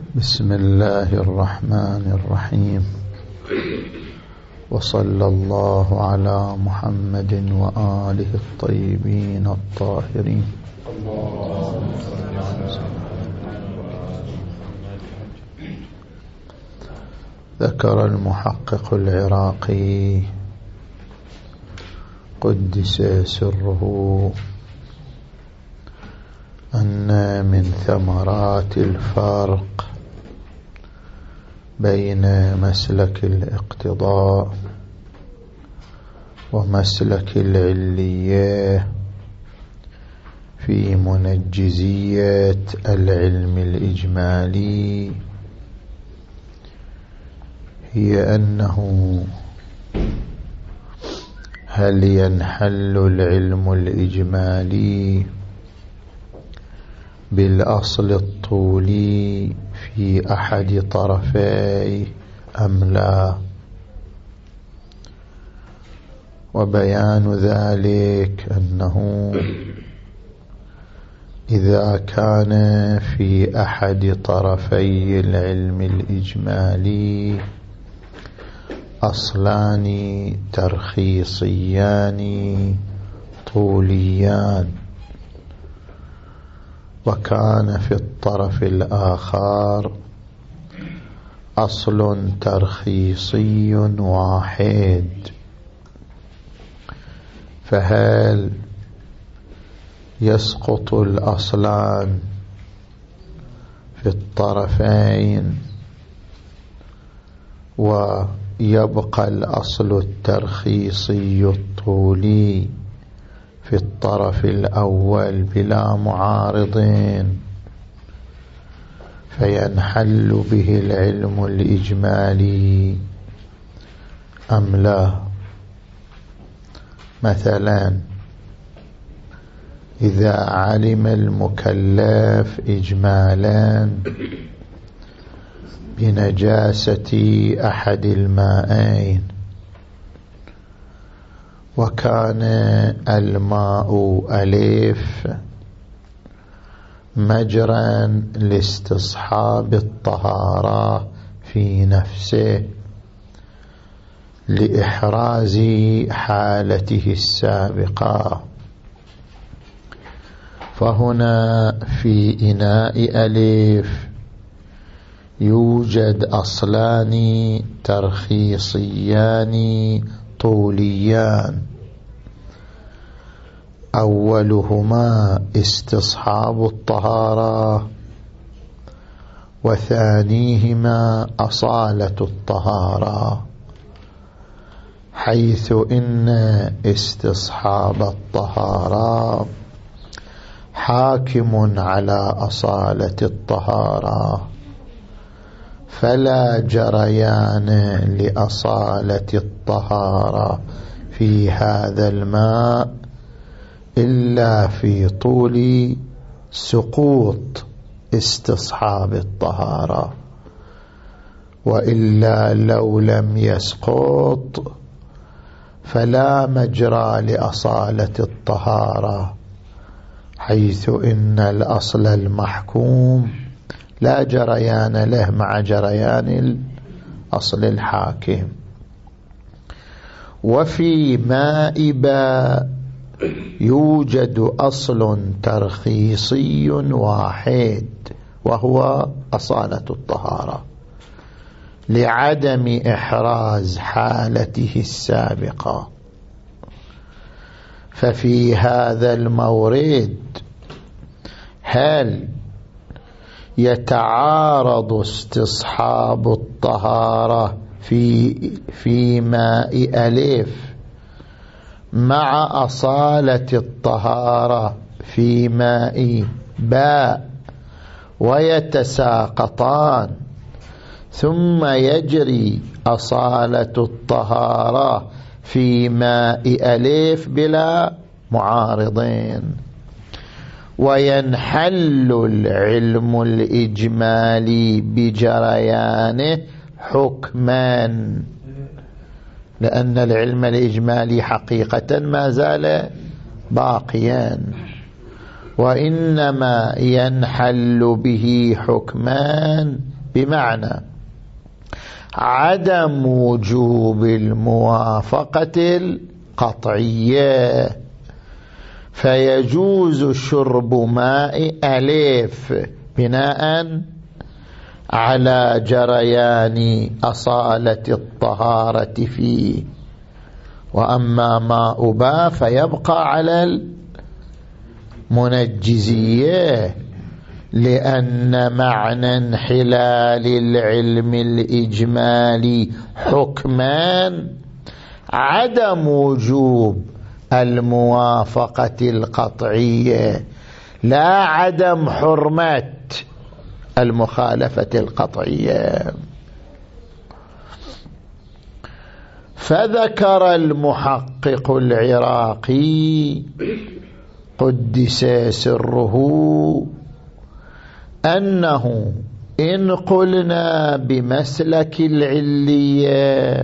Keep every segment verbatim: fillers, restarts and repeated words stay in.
بسم الله الرحمن الرحيم، وصلى الله على محمد وآله الطيبين الطاهرين. ذكر المحقق العراقي قدس سره أن من ثمرات الفرق بين مسلك الاقتضاء ومسلك العلية في منجزية العلم الإجمالي هي أنه هل ينحل العلم الإجمالي بالأصل الطولي في أحد طرفيه أم لا؟ وبيان ذلك أنه إذا كان في أحد طرفي العلم الإجمالي أصلان ترخيصيان طوليان، وكان في الطرف الآخر أصل ترخيصي واحد، فهل يسقط الأصلان في الطرفين ويبقى الأصل الترخيصي الطولي في الطرف الأول بلا معارضين فينحل به العلم الإجمالي أم لا؟ مثلا إذا علم المكلف إجمالا بنجاسة أحد الماءين، وكان الماء ألف مجرا لاستصحاب الطهارة في نفسه لإحراز حالته السابقة، فهنا في إناء ألف يوجد أصلان ترخيصيان طوليان، أولهما استصحاب الطهارة، وثانيهما أصالة الطهارة، حيث إن استصحاب الطهارة حاكم على أصالة الطهارة، فلا جريان لأصالة الطهارة في هذا الماء إلا في طول سقوط استصحاب الطهارة، وإلا لو لم يسقط فلا مجرى لأصالة الطهارة، حيث إن الأصل المحكوم لا جريان له مع جريان الأصل الحاكم. وفي ماء باء يوجد أصل ترخيصي واحد وهو أصالة الطهارة لعدم إحراز حالته السابقة، ففي هذا المورد هل يتعارض استصحاب الطهارة في في ماء ألف مع أصالة الطهارة في ماء باء ويتساقطان، ثم يجري أصالة الطهارة في ماء ألف بلا معارضين، وينحل العلم الإجمالي بجريانه حكما، لأن العلم الإجمالي حقيقة ما زال باقيا، وإنما ينحل به حكمان بمعنى عدم وجوب الموافقة القطعية، فيجوز شرب ماء أليف بناء على جريان أصالة الطهارة فيه، وأما ماء باء فيبقى على المنجزية، لأن معنى انحلال العلم الإجمالي حكمان عدم وجوب الموافقة القطعية، لا عدم حرمة المخالفة القطعية. فذكر المحقق العراقي قدس سره أنه إن قلنا بمسلك العلية،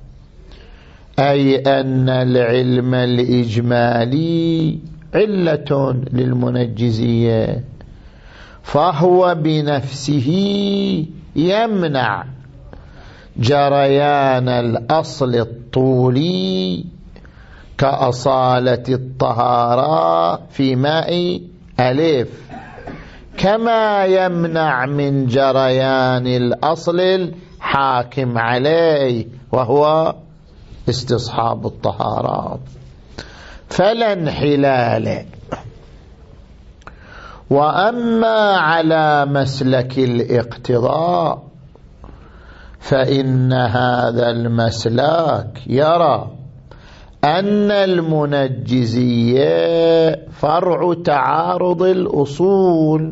أي أن العلم الإجمالي علة للمنجزية، فهو بنفسه يمنع جريان الأصل الطولي كأصالة الطهارة في ماء أليف، كما يمنع من جريان الأصل الحاكم عليه وهو استصحاب الطهارة، فلا انحلال. وأما على مسلك الاقتضاء فإن هذا المسلك يرى أن المنجزية فرع تعارض الأصول،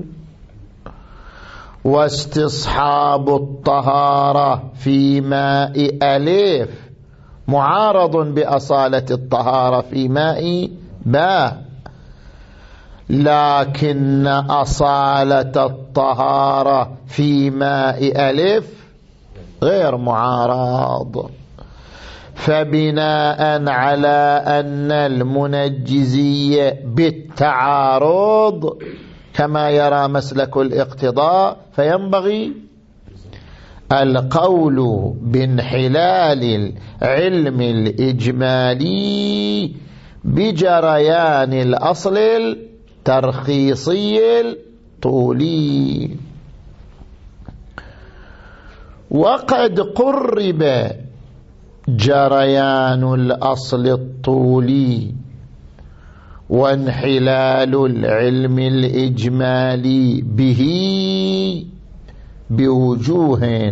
واستصحاب الطهارة في ماء أليف معارض بأصالة الطهارة في ماء باء، لكن أصالة الطهارة في ماء ألف غير معارض، فبناء على أن المنجزية بالتعارض كما يرى مسلك الاقتضاء، فينبغي القول بانحلال العلم الإجمالي بجريان الأصل الترخيصي الطولي. وقد قرب جريان الأصل الطولي وانحلال العلم الإجمالي به بوجوه.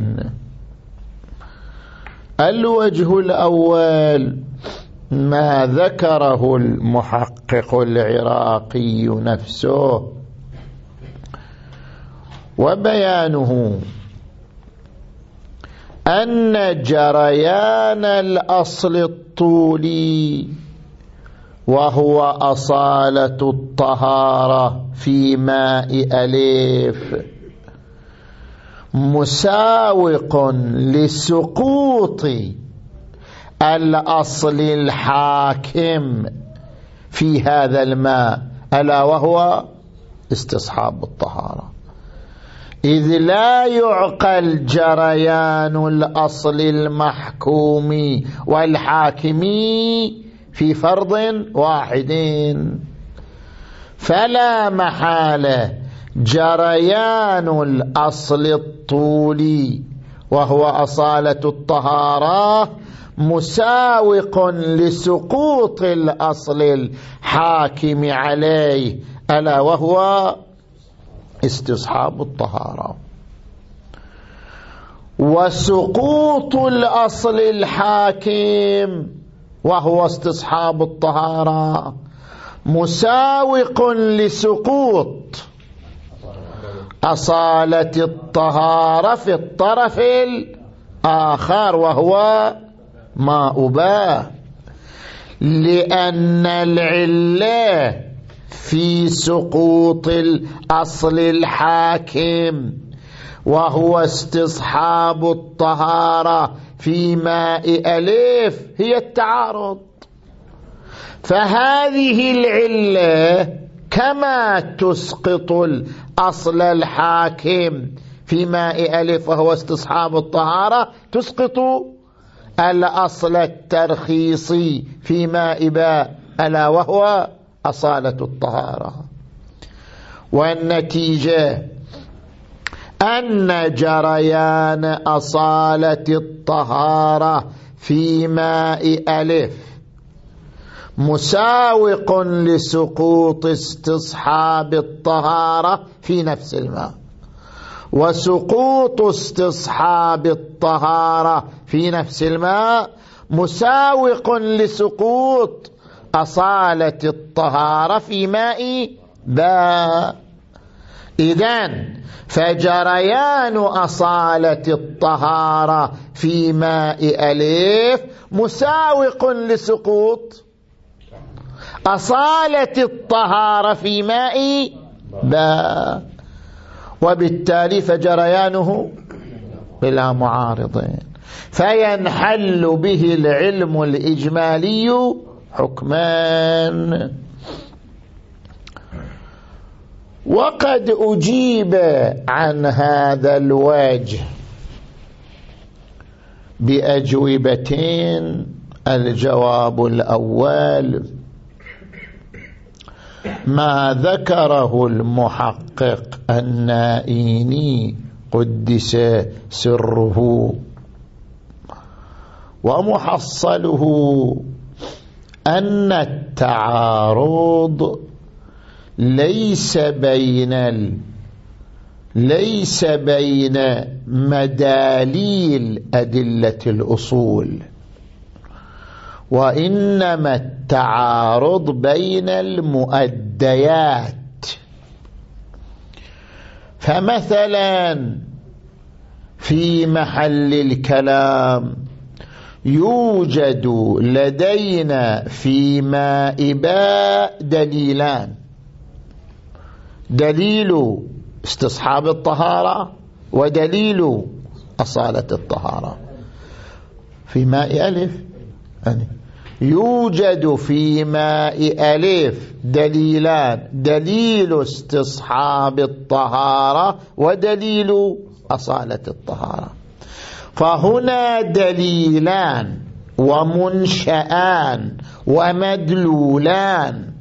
الوجه الأول ما ذكره المحقق العراقي نفسه، وبيانه أن جريان الأصل الطولي وهو أصالة الطهارة في ماء أليف مساوق لسقوط الأصل الحاكم في هذا الماء، ألا وهو استصحاب الطهارة، إذ لا يعقل جريان الأصل المحكوم والحاكم في فرض واحد، فلا محالة جريان الأصل الطولي وهو أصالة الطهارة مساوق لسقوط الأصل الحاكم عليه، ألا وهو استصحاب الطهارة. وسقوط الأصل الحاكم وهو استصحاب الطهارة مساوق لسقوط أصالة الطهارة في الطرف الآخر وهو ماء باء، لأن العلة في سقوط الأصل الحاكم وهو استصحاب الطهارة في ماء أليف هي التعارض، فهذه العلة كما تسقط الأصل الحاكم في ماء ألف وهو استصحاب الطهارة تسقط الأصل الترخيصي في ماء باء ألا وهو أصالة الطهارة. والنتيجة أن جريان أصالة الطهارة في ماء ألف مساوق لسقوط استصحاب الطهارة في نفس الماء، وسقوط استصحاب الطهارة في نفس الماء مساوق لسقوط أصالة الطهارة في ماء باء. إذن فجريان أصالة الطهارة في ماء ألف مساوق لسقوط أصالة الطهارة في ماء باء، وبالتالي فجريانه بلا معارضين، فينحل به العلم الإجمالي حكمان. وقد أجيب عن هذا الوجه بأجوبتين. الجواب الأول ما ذكره المحقق النائيني قدس سره، ومحصله أن التعارض ليس بين ال... ليس بين مداليل أدلة الأصول، وإنما التعارض بين المؤديات. فمثلا في محل الكلام يوجد لدينا في ماء باء دليلان: دليل استصحاب الطهارة ودليل أصالة الطهارة. في ماء ألف يعني يوجد في ماء ألف دليلان: دليل استصحاب الطهارة ودليل أصالة الطهارة. فهنا دليلان ومنشآن ومدلولان،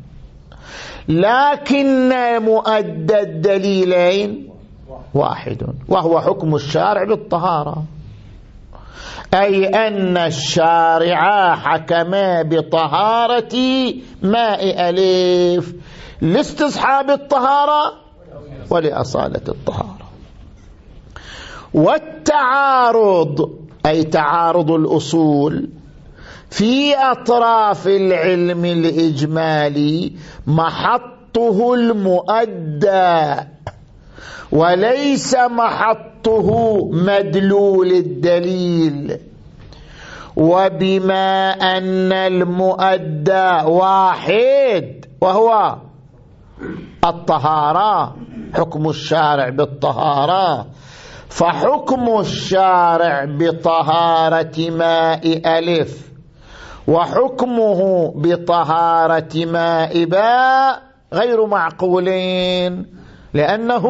لكن مؤدى الدليلين واحد، وهو حكم الشارع بالطهارة، أي أن الشارع حكم بطهارة ماء ألف لاستصحاب الطهارة ولأصالة الطهارة. والتعارض أي تعارض الأصول في أطراف العلم الإجمالي محطه المؤدى وليس محطه مدلول الدليل. وبما أن المؤدى واحد وهو الطهارة، حكم الشارع بالطهارة، فحكم الشارع بطهارة ماء ألف وحكمه بطهارة ماء باء غير معقولين، لأنه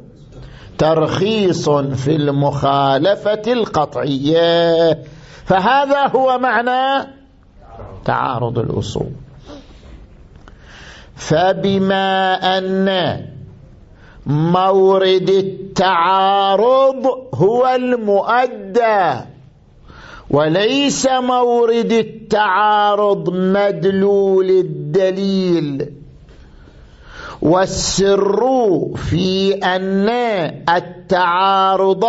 ترخيص في المخالفة القطعية. فهذا هو معنى تعارض الأصول. فبما أن مورد التعارض هو المؤدى وليس مورد التعارض مدلول الدليل، والسر في أن التعارض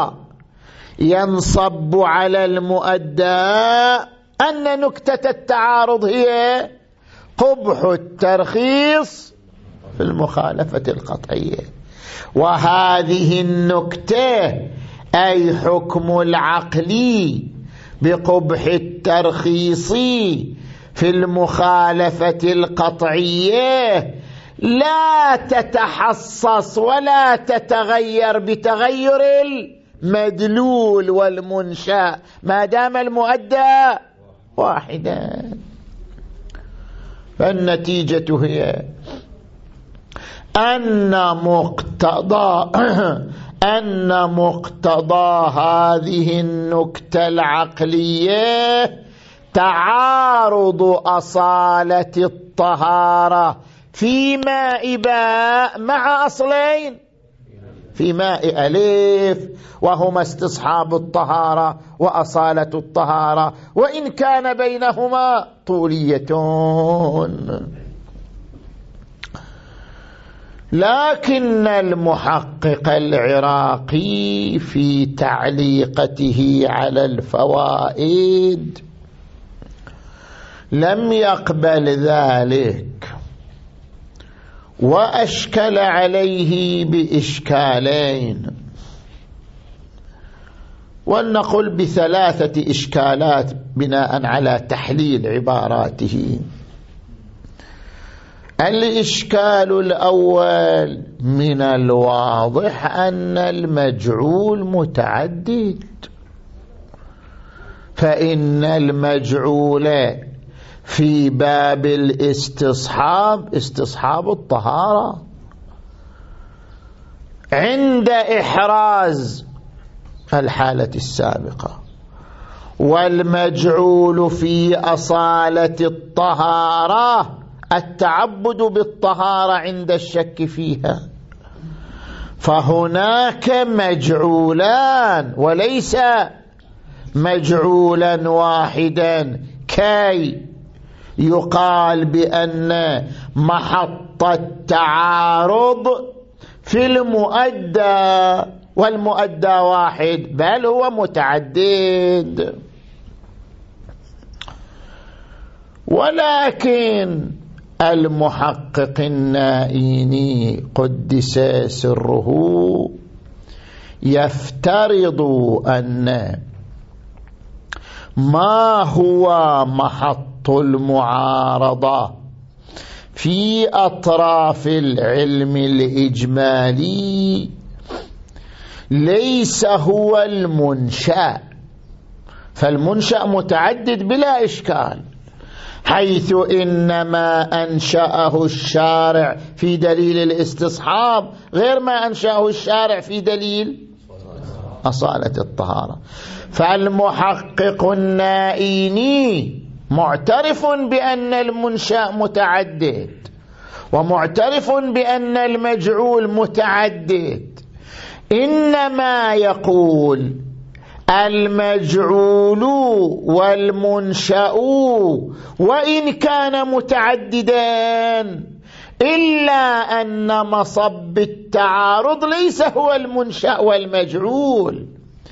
ينصب على المؤدى أن نكتة التعارض هي قبح الترخيص في المخالفة القطعية. وهذه النكتة أي حكم العقل بقبح الترخيص في المخالفة القطعية لا تتحصص ولا تتغير بتغير المدلول والمنشأ ما دام المؤدى واحدا. فالنتيجة هي أن مقتضى أن مقتضى هذه النكتة العقلية تعارض أصالة الطهارة في ماء باء مع أصلين في ماء ألف، وهما استصحاب الطهارة وأصالة الطهارة، وإن كان بينهما طولية. لكن المحقق العراقي في تعليقته على الفوائد لم يقبل ذلك، وأشكل عليه بإشكالين، ولنقل بثلاثة إشكالات بناء على تحليل عباراته. الإشكال الأول: من الواضح أن المجعول متعدد، فإن المجعول في باب الاستصحاب استصحاب الطهارة عند إحراز الحالة السابقة، والمجعول في أصالة الطهارة التعبد بالطهارة عند الشك فيها. فهناك مجعولان وليس مجعولا واحدا كي يقال بأن محط التعارض في المؤدى والمؤدى واحد، بل هو متعدد. ولكن المحقق النائيني قدس سره يفترض أن ما هو محط المعارضة في أطراف العلم الإجمالي ليس هو المنشأ، فالمنشأ متعدد بلا إشكال، حيث إنما أنشأه الشارع في دليل الاستصحاب غير ما أنشأه الشارع في دليل أصالة الطهارة. فالمحقق النائيني معترف بأن المنشأ متعدد، ومعترف بأن المجعول متعدد، إنما يقول المجعول والمنشأ وإن كان متعددان إلا أن مصب التعارض ليس هو المنشأ والمجعول،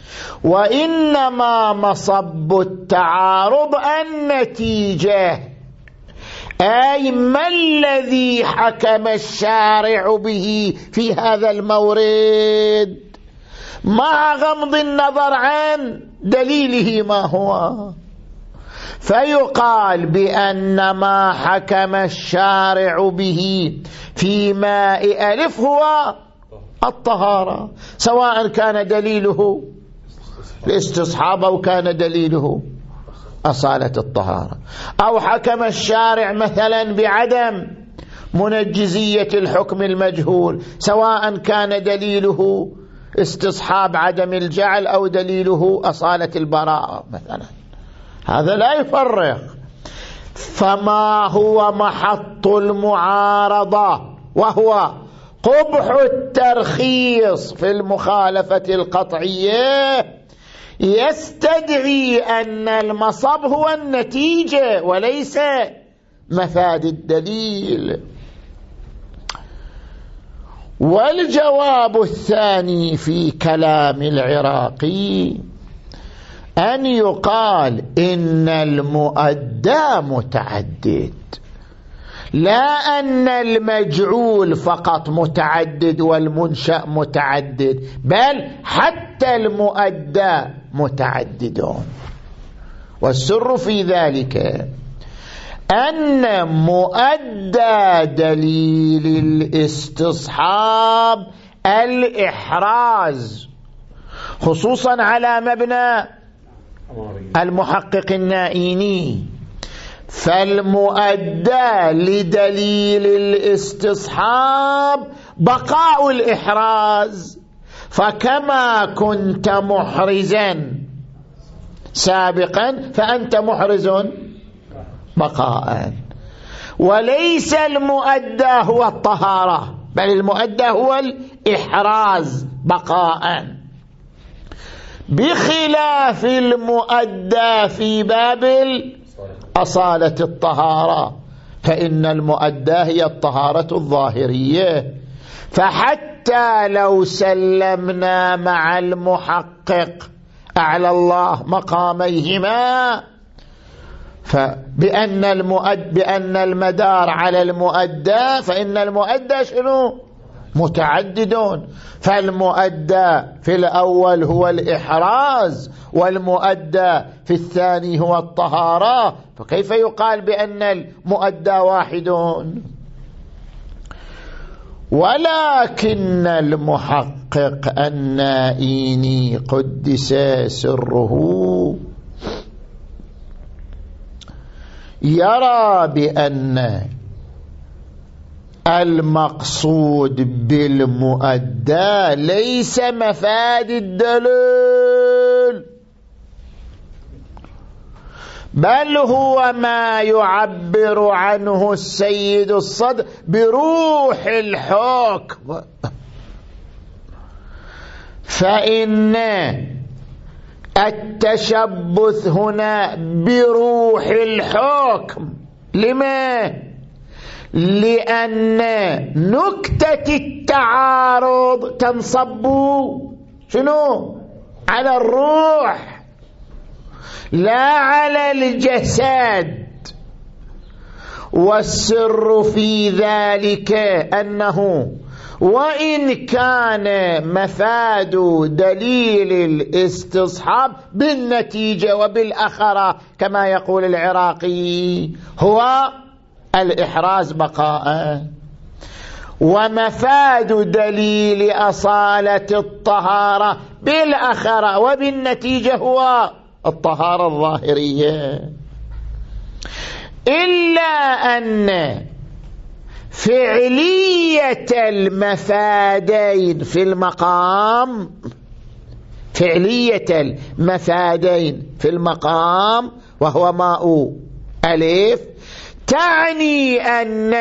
وإنما مصب التعارض النتيجة، أي ما الذي حكم الشارع به في هذا المورد مع غمض النظر عن دليله ما هو. فيقال بأن ما حكم الشارع به في ماء ألف هو الطهارة، سواء كان دليله الاستصحاب أو كان دليله أصالة الطهارة، أو حكم الشارع مثلا بعدم منجزية الحكم المجهول، سواء كان دليله استصحاب عدم الجعل أو دليله أصالة البراءة مثلا، هذا لا يفرق. فما هو محط المعارضة وهو قبح الترخيص في المخالفة القطعية يستدعي أن المصب هو النتيجة وليس مفاد الدليل. والجواب الثاني في كلام العراقي أن يقال إن المؤدى متعدد، لا أن المجعول فقط متعدد والمنشأ متعدد، بل حتى المؤدى متعددون. والسر في ذلك أن مؤدى دليل الاستصحاب الإحراز، خصوصا على مبنى المحقق النائيني، فالمؤدى لدليل الاستصحاب بقاء الإحراز، فكما كنت محرزا سابقا فأنت محرز بقاء. وليس المؤدى هو الطهارة، بل المؤدى هو الإحراز بقاء، بخلاف المؤدى في باب أصالة الطهارة، فإن المؤدى هي الطهارة الظاهرية. فحتى لو سلمنا مع المحقق أعلى الله مقاميهما فبأن المؤد بأن المدار على المؤدى، فإن المؤدى شنو؟ متعددون. فالمؤدى في الأول هو الإحراز، والمؤدى في الثاني هو الطهارة، فكيف يقال بأن المؤدى واحدون؟ ولكن المحقق النائيني قدس سره يرى بأن المقصود بالمؤدى ليس مفاد الدليل، بل هو ما يعبر عنه السيد الصدر بروح الحكم. فإن التشبث هنا بروح الحكم لما؟ لأن نكتة التعارض تنصب شنو؟ على الروح لا على الجسد. والسر في ذلك أنه وإن كان مفاد دليل الاستصحاب بالنتيجة وبالأخرة كما يقول العراقي هو الإحراز بقاء، ومفاد دليل أصالة الطهارة بالأخرة وبالنتيجة هو الطهارة الظاهرية. إلا أن فعلية المفادين في المقام فعلية المفادين في المقام وهو ماء ألف تعني أن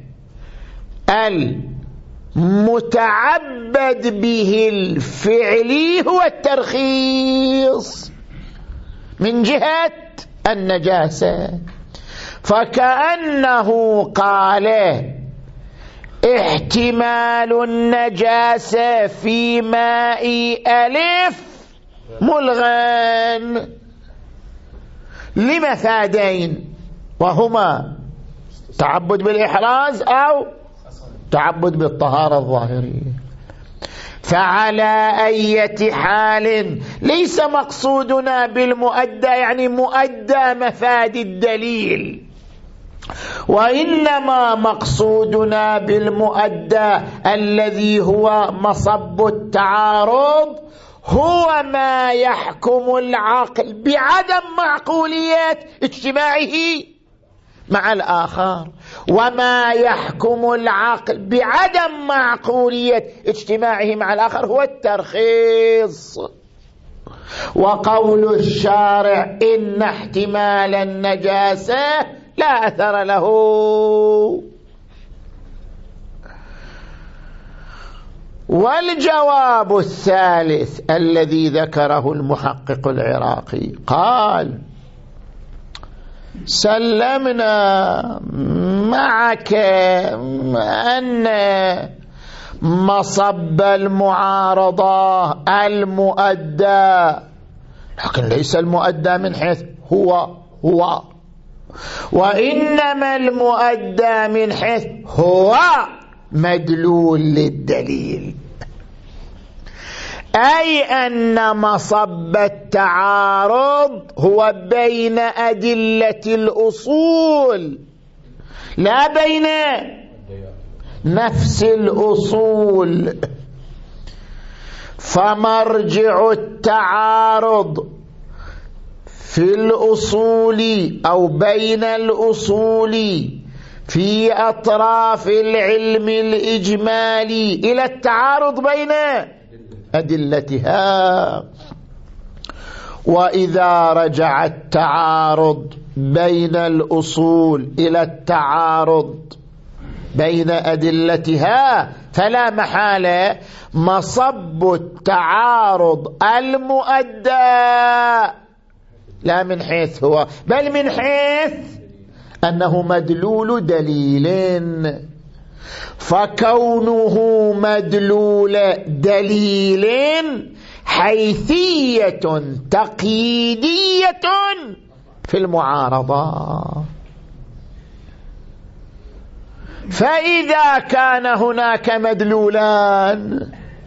المتعبد به الفعلي هو الترخيص من جهة النجاسة. فكأنه قال احتمال النجاسة في ماء ألف ملغى لمفادين، وهما تعبد بالإحراز أو تعبد بالطهارة الظاهرية. فعلى أي حال ليس مقصودنا بالمؤدى يعني مؤدى مفاد الدليل، وإنما مقصودنا بالمؤدى الذي هو مصب التعارض هو ما يحكم العقل بعدم معقولية اجتماعه مع الآخر، وما يحكم العقل بعدم معقولية اجتماعه مع الآخر هو الترخيص. وقول الشارع إن احتمال النجاسة لا أثر له. والجواب الثالث الذي ذكره المحقق العراقي قال سلمنا معك أن مصب المعارضة المؤدى، لكن ليس المؤدى من حيث هو هو، وإنما المؤدى من حيث هو مدلول للدليل، أي أن مصب التعارض هو بين أدلة الأصول لا بين نفس الأصول. فمرجع التعارض في الأصول أو بين الأصول في أطراف العلم الإجمالي إلى التعارض بين أدلتها. وإذا رجع التعارض بين الأصول إلى التعارض بين أدلتها فلا محالة مصب التعارض المؤدى لا من حيث هو بل من حيث أنه مدلول دليل، فكونه مدلول دليل حيثية تقييدية في المعارضة. فإذا كان هناك مدلولان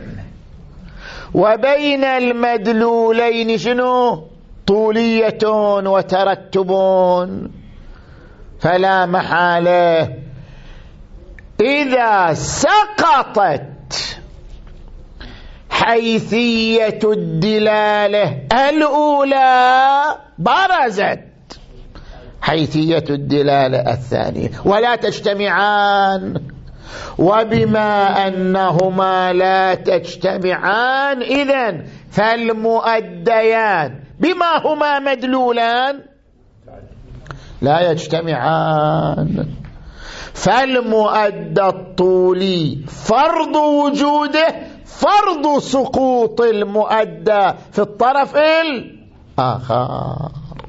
وبين المدلولين شنو طولية وترتب، فلا محالة إذا سقطت حيثية الدلالة الأولى برزت حيثية الدلالة الثانية ولا تجتمعان. وبما أنهما لا تجتمعان إذن فالمؤديان بما هما مدلولان لا يجتمعان. فالمؤدى الطولي فرض وجوده فرض سقوط المؤدى في الطرف الآخر.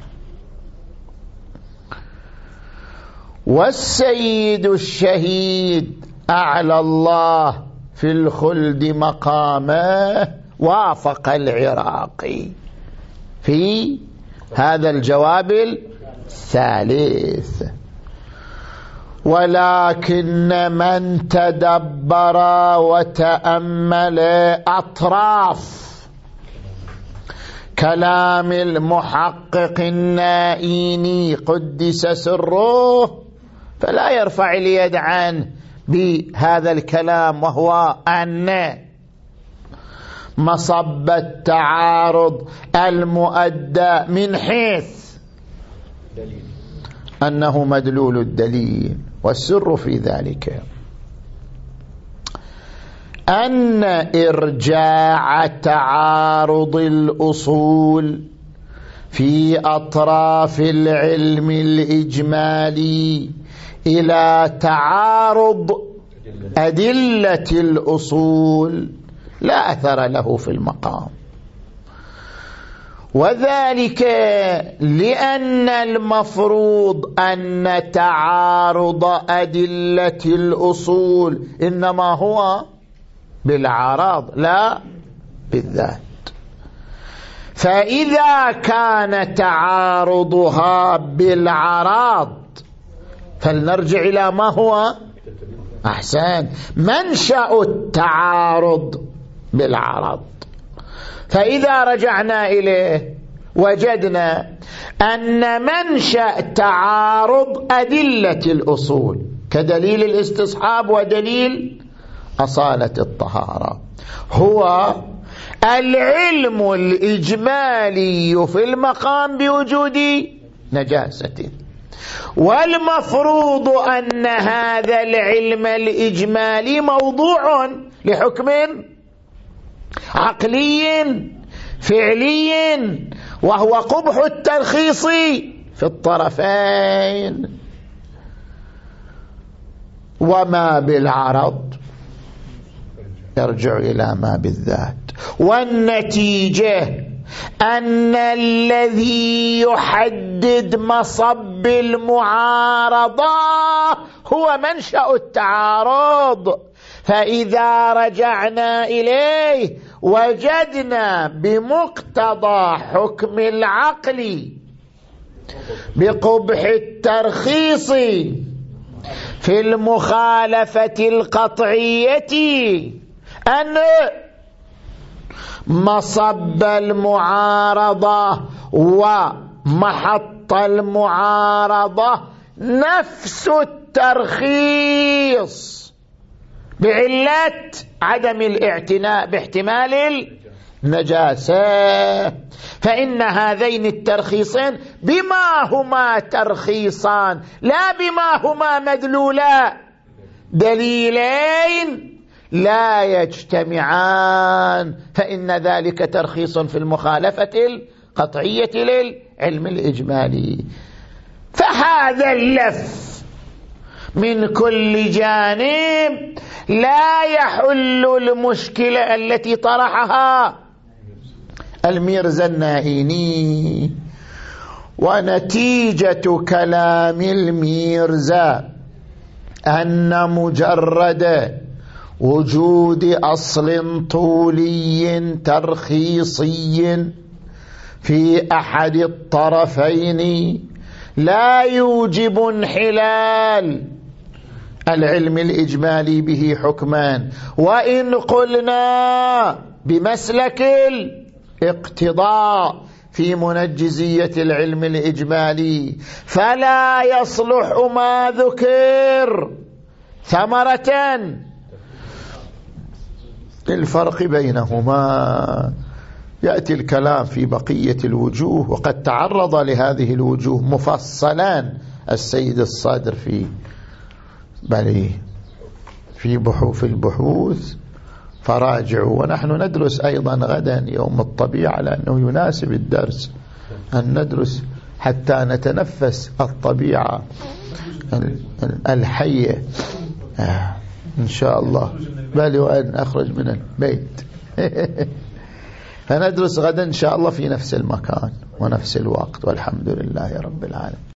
والسيد الشهيد أعلى الله في الخلد مقامه وافق العراقي في هذا الجواب الثالث. ولكن من تدبر وتأمل أطراف كلام المحقق النائيني قدس سره فلا يرفع اليد عنه بهذا الكلام، وهو أن مصب التعارض المؤدى من حيث أنه مدلول الدليل. والسر في ذلك أن إرجاع تعارض الأصول في أطراف العلم الإجمالي إلى تعارض أدلة الأصول لا أثر له في المقام، وذلك لأن المفروض أن تعارض أدلة الأصول إنما هو بالعرض لا بالذات. فإذا كان تعارضها بالعرض فلنرجع إلى ما هو أحسن منشأ التعارض بالعرض. فإذا رجعنا إليه وجدنا أن منشأ تعارض أدلة الأصول كدليل الاستصحاب ودليل أصالة الطهارة هو العلم الإجمالي في المقام بوجود نجاسة، والمفروض أن هذا العلم الإجمالي موضوع لحكم عقلي فعلي وهو قبح الترخيص في الطرفين. وما بالعرض يرجع إلى ما بالذات. والنتيجة أن الذي يحدد مصب المعارضة هو منشأ التعارض. فإذا رجعنا إليه وجدنا بمقتضى حكم العقل بقبح الترخيص في المخالفة القطعية أن مصب المعارضة ومحط المعارضة نفس الترخيص بعلة عدم الاعتناء باحتمال النجاسة، فإن هذين الترخيصين بما هما ترخيصان لا بما هما مدلولا دليلين لا يجتمعان، فإن ذلك ترخيص في المخالفة القطعية للعلم الإجمالي. فهذا اللف من كل جانب لا يحل المشكلة التي طرحها الميرزا النائيني. ونتيجة كلام الميرزا أن مجرد وجود أصل طولي ترخيصي في أحد الطرفين لا يوجب انحلال العلم الإجمالي به حكما، وإن قلنا بمسلك الاقتضاء في منجزية العلم الإجمالي فلا يصلح ما ذكر ثمرة الفرق بينهما. يأتي الكلام في بقية الوجوه، وقد تعرض لهذه الوجوه مفصلا السيد الصادر في بل في بحوث البحوث، فراجعوا. ونحن ندرس أيضا غدا يوم الطبيعة، لأنه يناسب الدرس أن ندرس حتى نتنفس الطبيعة الحية إن شاء الله، بل وأن أخرج من البيت فندرس غدا إن شاء الله في نفس المكان ونفس الوقت، والحمد لله رب العالمين.